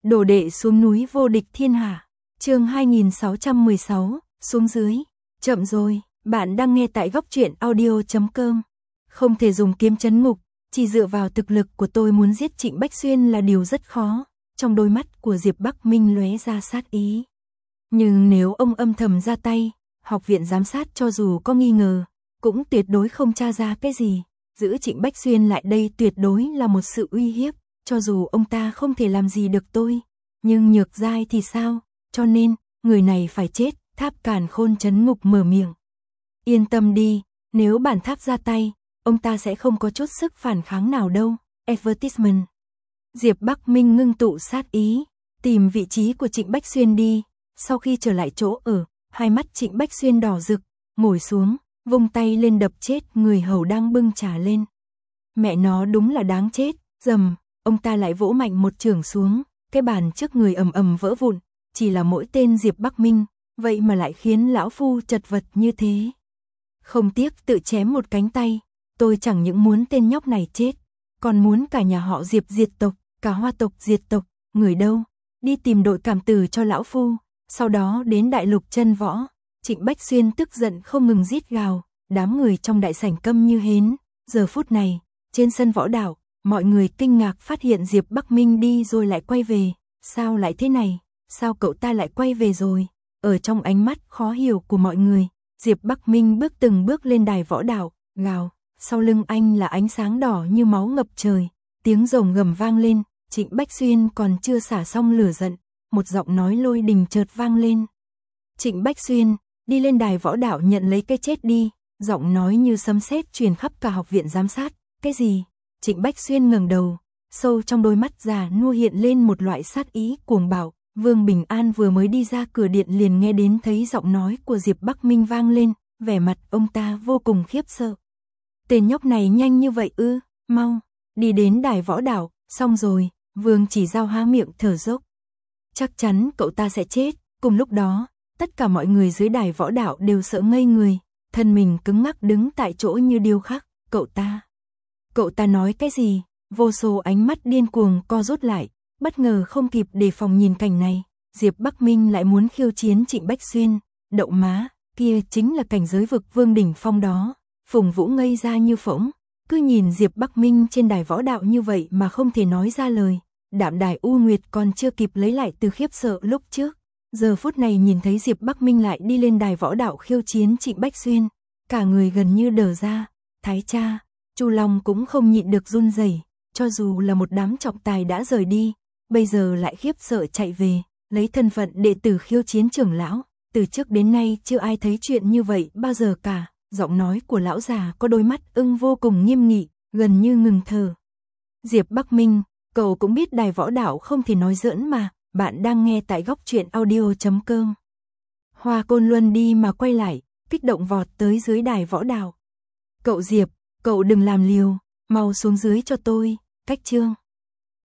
Đồ đệ xuống núi vô địch thiên hạ. Chương 2616, xuống dưới. Chậm rồi, bạn đang nghe tại góc truyện audio.com. Không thể dùng kiếm trấn ngục, chỉ dựa vào thực lực của tôi muốn giết Trịnh Bách Xuyên là điều rất khó. Trong đôi mắt của Diệp Bắc Minh lóe ra sát ý. Nhưng nếu ông âm thầm ra tay, học viện giám sát cho dù có nghi ngờ, cũng tuyệt đối không tra ra cái gì. Giữ Trịnh Bách Xuyên lại đây tuyệt đối là một sự uy hiếp. Cho dù ông ta không thể làm gì được tôi, nhưng Nhược Giai thì sao? Cho nên, người này phải chết. Tháp Càn Khôn trấn ngục mở miệng. Yên tâm đi, nếu bản tháp ra tay, ông ta sẽ không có chút sức phản kháng nào đâu. Advertisement. Diệp Bắc Minh ngưng tụ sát ý, tìm vị trí của Trịnh Bách Xuyên đi. Sau khi trở lại chỗ ở, hai mắt Trịnh Bách Xuyên đỏ rực, ngồi xuống, vung tay lên đập chết người hầu đang bưng trà lên. Mẹ nó đúng là đáng chết. Dầm, ông ta lại vỗ mạnh một chưởng xuống, cái bàn trước người ầm ầm vỡ vụn. Chỉ là mỗi tên Diệp Bắc Minh, vậy mà lại khiến lão phu chật vật như thế. Không tiếc tự chém một cánh tay, tôi chẳng những muốn tên nhóc này chết, còn muốn cả nhà họ Diệp diệt tộc, cả Hoa tộc diệt tộc. Người đâu? Đi tìm đội cảm tử cho lão phu, sau đó đến đại lục chân võ. Trịnh Bách Xuyên tức giận không ngừng rít gào, đám người trong đại sảnh câm như hến. Giờ phút này, trên sân võ đảo, mọi người kinh ngạc phát hiện Diệp Bắc Minh đi rồi lại quay về. Sao lại thế này? Sao cậu ta lại quay về rồi? Ở trong ánh mắt khó hiểu của mọi người, Diệp Bắc Minh bước từng bước lên đài võ đảo, gào. Sau lưng anh là ánh sáng đỏ như máu ngập trời, tiếng rồng gầm vang lên. Trịnh Bách Xuyên còn chưa xả xong lửa giận, một giọng nói lôi đình chợt vang lên. Trịnh Bách Xuyên, đi lên đài võ đảo nhận lấy cái chết đi. Giọng nói như sấm sét truyền khắp cả học viện giám sát. Cái gì? Trịnh Bách Xuyên ngẩng đầu, sâu trong đôi mắt già nua hiện lên một loại sát ý cuồng bạo. Vương Bình An vừa mới đi ra cửa điện liền nghe đến thấy giọng nói của Diệp Bắc Minh vang lên, vẻ mặt ông ta vô cùng khiếp sợ. Tên nhóc này nhanh như vậy ư? Mau, đi đến đài võ đảo. Xong rồi, Vương Chỉ Giao há miệng thở dốc. Chắc chắn cậu ta sẽ chết. Cùng lúc đó, tất cả mọi người dưới đài võ đảo đều sợ ngây người, thân mình cứng ngắc đứng tại chỗ như điêu khắc. Cậu ta nói cái gì? Vô số ánh mắt điên cuồng co rút lại, bất ngờ không kịp đề phòng nhìn cảnh này. Diệp Bắc Minh lại muốn khiêu chiến Trịnh Bách Xuyên. Đậu má, kia chính là cảnh giới vực vương đỉnh phong đó. Phùng Vũ ngây ra như phỗng, cứ nhìn Diệp Bắc Minh trên đài võ đạo như vậy mà không thể nói ra lời. Đạm Đài U Nguyệt còn chưa kịp lấy lại từ khiếp sợ lúc trước, giờ phút này nhìn thấy Diệp Bắc Minh lại đi lên đài võ đạo khiêu chiến Trịnh Bách Xuyên, cả người gần như đờ ra. Thái cha, Chu Long cũng không nhịn được run rẩy, cho dù là một đám trọng tài đã rời đi, bây giờ lại khiếp sợ chạy về, lấy thân phận đệ tử khiêu chiến trưởng lão. Từ trước đến nay chưa ai thấy chuyện như vậy bao giờ cả. Giọng nói của lão già có đôi mắt ưng vô cùng nghiêm nghị, gần như ngừng thở. Diệp Bắc Minh, cậu cũng biết đài võ đảo không thể nói giỡn mà. Bạn đang nghe tại góc truyện audio.com. Hoa Côn Luân đi mà quay lại, kích động vọt tới dưới đài võ đảo. Cậu Diệp, cậu đừng làm liều, mau xuống dưới cho tôi. Cách chương